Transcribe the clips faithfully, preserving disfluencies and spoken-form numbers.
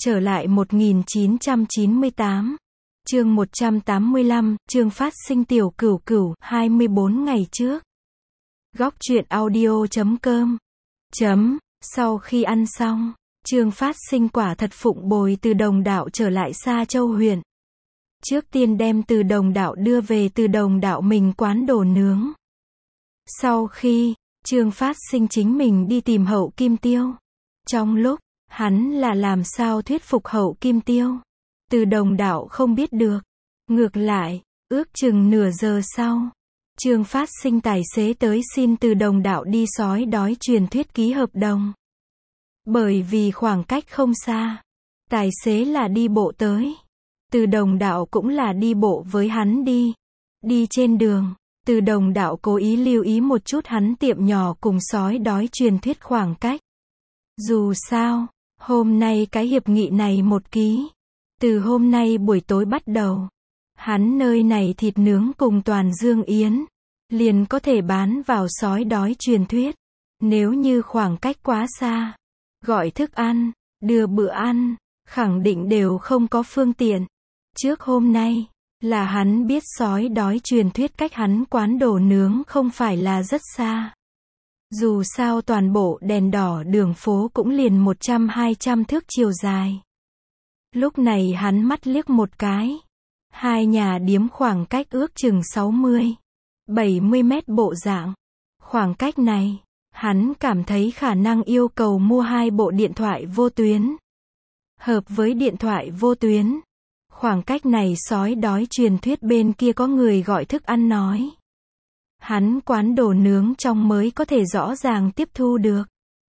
Trở lại một nghìn chín trăm chín mươi tám. Chương một trăm tám mươi lăm, chương phát sinh tiểu cửu cửu, hai mươi bốn ngày trước. Góc truyện audio chấm com. Chấm, sau khi ăn xong, chương phát sinh quả thật phụng bồi từ Đồng Đạo trở lại Sa Châu huyện. Trước tiên đem từ Đồng Đạo đưa về từ Đồng Đạo mình quán đồ nướng. Sau khi, chương phát sinh chính mình đi tìm Hậu Kim Tiêu. Trong lúc, hắn là làm sao thuyết phục Hậu Kim Tiêu, từ Đồng Đạo không biết được. Ngược lại, ước chừng nửa giờ sau, chương phát sinh tài xế tới xin từ Đồng Đạo đi sói đói truyền thuyết ký hợp đồng. Bởi vì khoảng cách không xa, tài xế là đi bộ tới, từ Đồng Đạo cũng là đi bộ với hắn đi. Đi trên đường, từ Đồng Đạo cố ý lưu ý một chút hắn tiệm nhỏ cùng sói đói truyền thuyết khoảng cách. Dù sao, hôm nay cái hiệp nghị này một ký. Từ hôm nay buổi tối bắt đầu, hắn nơi này thịt nướng cùng toàn dương yến, liền có thể bán vào sói đói truyền thuyết. Nếu như khoảng cách quá xa, gọi thức ăn, đưa bữa ăn, khẳng định đều không có phương tiện. Trước hôm nay, là hắn biết sói đói truyền thuyết cách hắn quán đồ nướng không phải là rất xa. Dù sao toàn bộ đèn đỏ đường phố cũng liền một trăm hai trăm thước chiều dài. Lúc này hắn mắt liếc một cái. Hai nhà điếm khoảng cách ước chừng sáu mươi, bảy mươi mét bộ dạng. Khoảng cách này, hắn cảm thấy khả năng yêu cầu mua hai bộ điện thoại vô tuyến. Hợp với điện thoại vô tuyến. Khoảng cách này sói đói truyền thuyết bên kia có người gọi thức ăn nói. Hắn quán đồ nướng trong mới có thể rõ ràng tiếp thu được.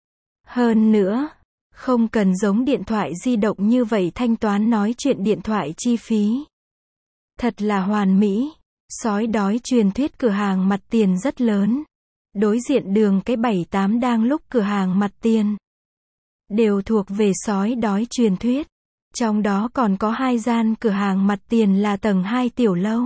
Hơn nữa, không cần giống điện thoại di động như vậy thanh toán nói chuyện điện thoại chi phí. Thật là hoàn mỹ. Sói đói truyền thuyết cửa hàng mặt tiền rất lớn. Đối diện đường cái bảy tám đang lúc cửa hàng mặt tiền. Đều thuộc về sói đói truyền thuyết. Trong đó còn có hai gian cửa hàng mặt tiền là tầng hai tiểu lâu.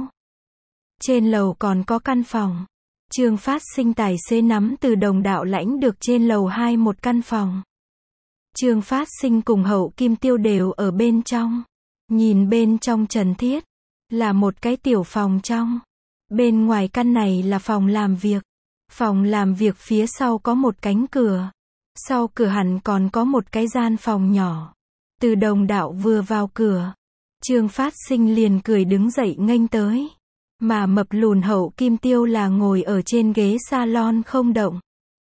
Trên lầu còn có căn phòng. Chương phát sinh tài xế nắm từ Đồng Đạo lãnh được trên lầu hai một căn phòng. Chương phát sinh cùng Hậu Kim Tiêu đều ở bên trong. Nhìn bên trong trần thiết, là một cái tiểu phòng trong. Bên ngoài căn này là phòng làm việc. Phòng làm việc phía sau có một cánh cửa. Sau cửa hẳn còn có một cái gian phòng nhỏ. Từ Đồng Đạo vừa vào cửa, chương phát sinh liền cười đứng dậy nghênh tới. Mà mập lùn Hậu Kim Tiêu là ngồi ở trên ghế salon không động.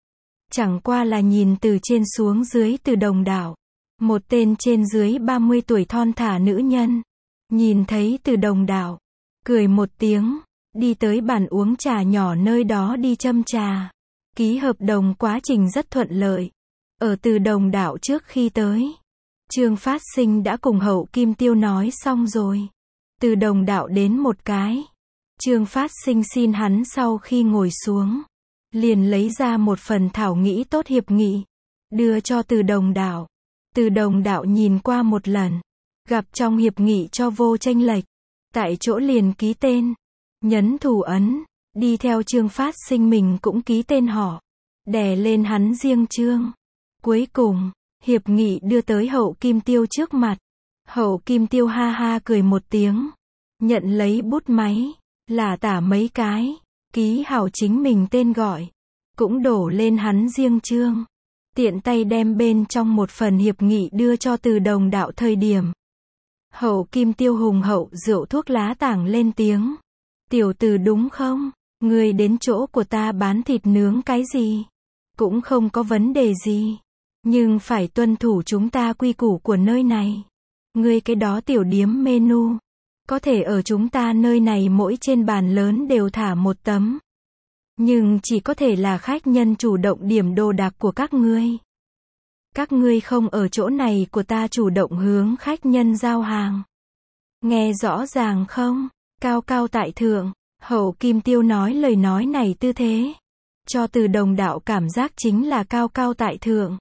Chẳng qua là nhìn từ trên xuống dưới từ Đồng Đạo. Một tên trên dưới ba mươi tuổi thon thả nữ nhân. Nhìn thấy từ Đồng Đạo, cười một tiếng, đi tới bàn uống trà nhỏ nơi đó đi châm trà. Ký hợp đồng quá trình rất thuận lợi. Ở từ Đồng Đạo trước khi tới, chương phát sinh đã cùng Hậu Kim Tiêu nói xong rồi. Từ Đồng Đạo đến một cái. Chương phát sinh xin hắn sau khi ngồi xuống, liền lấy ra một phần thảo nghĩ tốt hiệp nghị, đưa cho từ Đồng Đạo. Từ Đồng Đạo nhìn qua một lần, gặp trong hiệp nghị cho vô chênh lệch, tại chỗ liền ký tên, nhấn thủ ấn, đi theo chương phát sinh mình cũng ký tên họ, đè lên hắn riêng chương. Cuối cùng, hiệp nghị đưa tới Hậu Kim Tiêu trước mặt. Hậu Kim Tiêu ha ha cười một tiếng, nhận lấy bút máy, là tả mấy cái, ký hảo chính mình tên gọi, cũng đổ lên hắn riêng chương. Tiện tay đem bên trong một phần hiệp nghị đưa cho từ Đồng Đạo thời điểm. Hậu Kim Tiêu hùng hậu rượu thuốc lá tảng lên tiếng. Tiểu từ đúng không? Người đến chỗ của ta bán thịt nướng cái gì? Cũng không có vấn đề gì. Nhưng phải tuân thủ chúng ta quy củ của nơi này. Ngươi cái đó tiểu điếm menu. Có thể ở chúng ta nơi này mỗi trên bàn lớn đều thả một tấm. Nhưng chỉ có thể là khách nhân chủ động điểm đồ đạc của các ngươi. Các ngươi không ở chỗ này của ta chủ động hướng khách nhân giao hàng. Nghe rõ ràng không? Cao cao tại thượng, Hậu Kim Tiêu nói lời nói này tư thế. Cho từ Đồng Đạo cảm giác chính là cao cao tại thượng.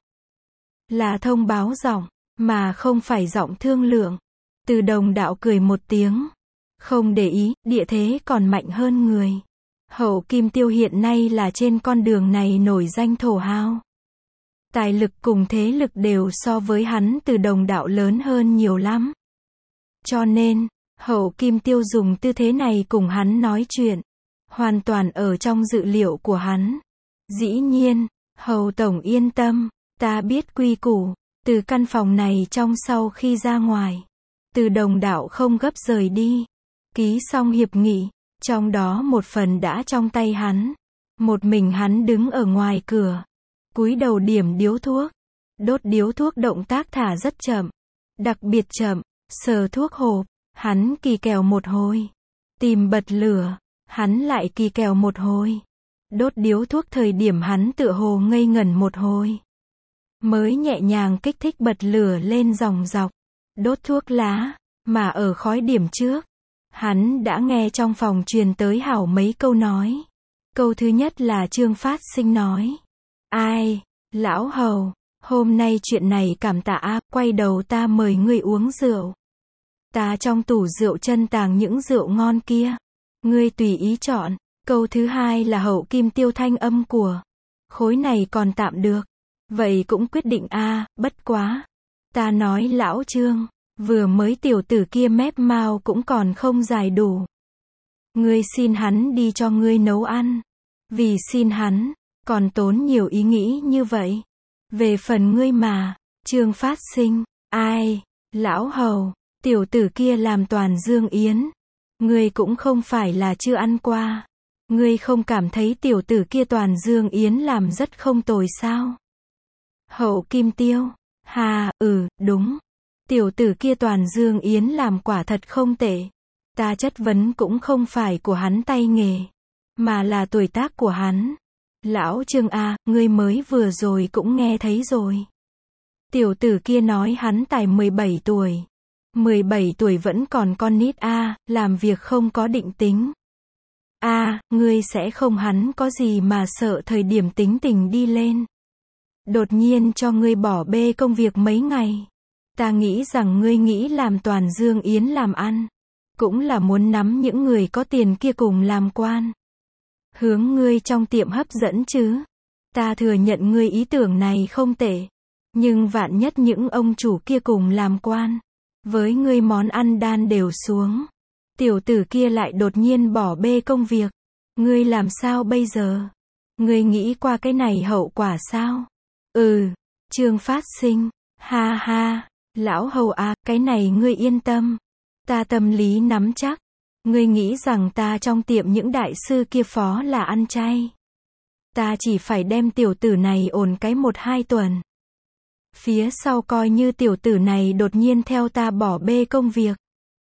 Là thông báo giọng, mà không phải giọng thương lượng. Từ Đồng Đạo cười một tiếng. Không để ý, địa thế còn mạnh hơn người. Hậu Kim Tiêu hiện nay là trên con đường này nổi danh thổ hào. Tài lực cùng thế lực đều so với hắn Từ Đồng Đạo lớn hơn nhiều lắm. Cho nên, Hậu Kim Tiêu dùng tư thế này cùng hắn nói chuyện, hoàn toàn ở trong dự liệu của hắn. Dĩ nhiên, Hầu Tổng yên tâm, ta biết quy củ, từ căn phòng này trong sau khi ra ngoài, Từ Đồng Đạo không gấp rời đi. Ký xong hiệp nghị, trong đó một phần đã trong tay hắn. Một mình hắn đứng ở ngoài cửa, cúi đầu điểm điếu thuốc. Đốt điếu thuốc động tác thả rất chậm, đặc biệt chậm, sờ thuốc hộp, hắn kỳ kèo một hồi. Tìm bật lửa, hắn lại kỳ kèo một hồi. Đốt điếu thuốc thời điểm hắn tựa hồ ngây ngẩn một hồi. Mới nhẹ nhàng kích thích bật lửa lên dòng dọc. Đốt thuốc lá, mà ở khói điểm trước, hắn đã nghe trong phòng truyền tới hảo mấy câu nói. Câu thứ nhất là Trương Phát Sinh nói. Ai, lão Hầu, hôm nay chuyện này cảm tạ a, quay đầu ta mời ngươi uống rượu. Ta trong tủ rượu chân tàng những rượu ngon kia. Ngươi tùy ý chọn. Câu thứ hai là Hậu Kim Tiêu thanh âm của. Khối này còn tạm được. Vậy cũng quyết định a, bất quá. Ta nói lão Trương, vừa mới tiểu tử kia mép mao cũng còn không dài đủ. Ngươi xin hắn đi cho ngươi nấu ăn. Vì xin hắn, còn tốn nhiều ý nghĩ như vậy. Về phần ngươi mà, Trương Phát Sinh, ai, lão Hầu, tiểu tử kia làm toàn dương yến. Ngươi cũng không phải là chưa ăn qua. Ngươi không cảm thấy tiểu tử kia toàn dương yến làm rất không tồi sao? Hậu Kim Tiêu, hà, ừ, đúng. Tiểu tử kia toàn dương yến làm quả thật không tệ. Ta chất vấn cũng không phải của hắn tay nghề, mà là tuổi tác của hắn. Lão Trương a, ngươi mới vừa rồi cũng nghe thấy rồi. Tiểu tử kia nói hắn tài mười bảy tuổi. mười bảy tuổi vẫn còn con nít a, làm việc không có định tính. A, ngươi sẽ không hắn có gì mà sợ thời điểm tính tình đi lên. Đột nhiên cho ngươi bỏ bê công việc mấy ngày. Ta nghĩ rằng ngươi nghĩ làm toàn dương yến làm ăn. Cũng là muốn nắm những người có tiền kia cùng làm quan. Hướng ngươi trong tiệm hấp dẫn chứ. Ta thừa nhận ngươi ý tưởng này không tệ. Nhưng vạn nhất những ông chủ kia cùng làm quan. Với ngươi món ăn đan đều xuống. Tiểu tử kia lại đột nhiên bỏ bê công việc. Ngươi làm sao bây giờ? Ngươi nghĩ qua cái này hậu quả sao? Ừ, Trương Phát Sinh, ha ha, lão Hầu à, cái này ngươi yên tâm. Ta tâm lý nắm chắc. Ngươi nghĩ rằng ta trong tiệm những đại sư kia phó là ăn chay. Ta chỉ phải đem tiểu tử này ổn cái một hai tuần. Phía sau coi như tiểu tử này đột nhiên theo ta bỏ bê công việc.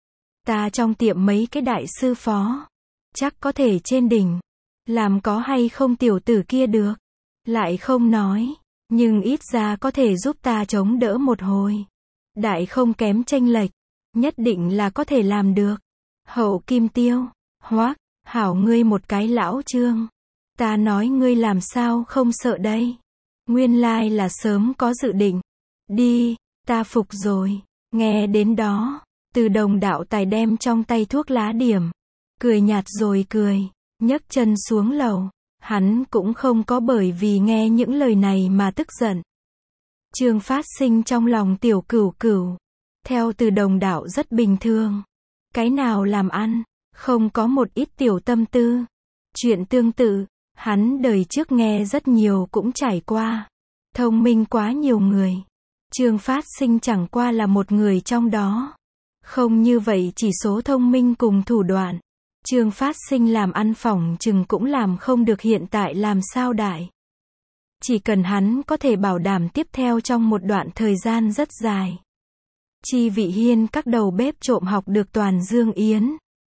Ta trong tiệm mấy cái đại sư phó. Chắc có thể trên đỉnh. Làm có hay không tiểu tử kia được. Lại không nói. Nhưng ít ra có thể giúp ta chống đỡ một hồi. Đại không kém chênh lệch. Nhất định là có thể làm được. Hậu Kim Tiêu. Hoác, hảo ngươi một cái lão Trương. Ta nói ngươi làm sao không sợ đây. Nguyên lai là sớm có dự định. Đi, ta phục rồi. Nghe đến đó. Từ Đồng Đạo Tài đem trong tay thuốc lá điểm. Cười nhạt rồi cười. Nhấc chân xuống lầu. Hắn cũng không có bởi vì nghe những lời này mà tức giận. Trương Phát Sinh trong lòng tiểu cửu cửu. Theo Từ Đồng Đạo rất bình thường. Cái nào làm ăn, không có một ít tiểu tâm tư. Chuyện tương tự, hắn đời trước nghe rất nhiều cũng trải qua. Thông minh quá nhiều người. Trương Phát Sinh chẳng qua là một người trong đó. Không như vậy chỉ số thông minh cùng thủ đoạn. Trương Phát Sinh làm ăn phỏng chừng cũng làm không được hiện tại làm sao đại. Chỉ cần hắn có thể bảo đảm tiếp theo trong một đoạn thời gian rất dài. Chi vị hiên các đầu bếp trộm học được toàn dương yến.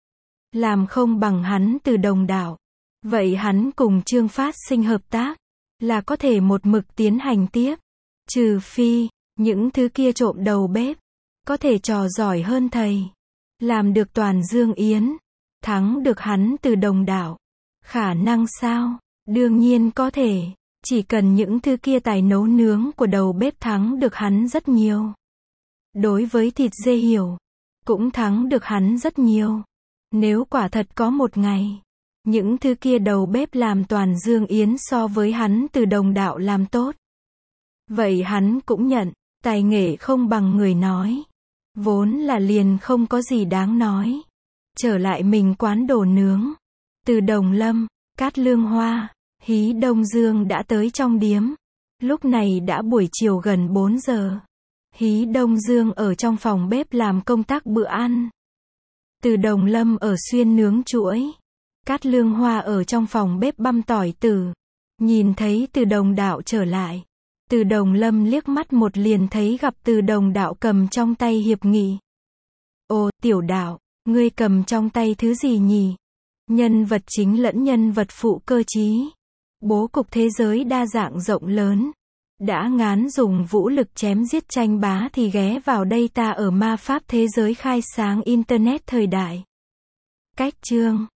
Làm không bằng hắn Từ Đồng Đạo. Vậy hắn cùng Trương Phát Sinh hợp tác. Là có thể một mực tiến hành tiếp. Trừ phi, những thứ kia trộm đầu bếp. Có thể trò giỏi hơn thầy. Làm được toàn dương yến. Thắng được hắn Từ Đồng Đạo. Khả năng sao? Đương nhiên có thể. Chỉ cần những thứ kia tài nấu nướng của đầu bếp thắng được hắn rất nhiều. Đối với thịt dê hiểu, cũng thắng được hắn rất nhiều. Nếu quả thật có một ngày, những thứ kia đầu bếp làm toàn dương yến so với hắn Từ Đồng Đạo làm tốt. Vậy hắn cũng nhận, tài nghệ không bằng người nói. Vốn là liền không có gì đáng nói. Trở lại mình quán đồ nướng. Từ Đồng Lâm, Cát Lương Hoa, Hí Đông Dương đã tới trong điếm. Lúc này đã buổi chiều gần bốn giờ. Hí Đông Dương ở trong phòng bếp làm công tác bữa ăn. Từ Đồng Lâm ở xuyên nướng chuỗi. Cát Lương Hoa ở trong phòng bếp băm tỏi tử. Nhìn thấy Từ Đồng đạo trở lại. Từ Đồng Lâm liếc mắt một liền thấy gặp Từ Đồng đạo cầm trong tay hiệp nghị. Ồ, tiểu đạo, ngươi cầm trong tay thứ gì nhỉ? Nhân vật chính lẫn nhân vật phụ cơ chí. Bố cục thế giới đa dạng rộng lớn. Đã ngán dùng vũ lực chém giết tranh bá thì ghé vào đây ta ở ma pháp thế giới khai sáng Internet thời đại. Cách chương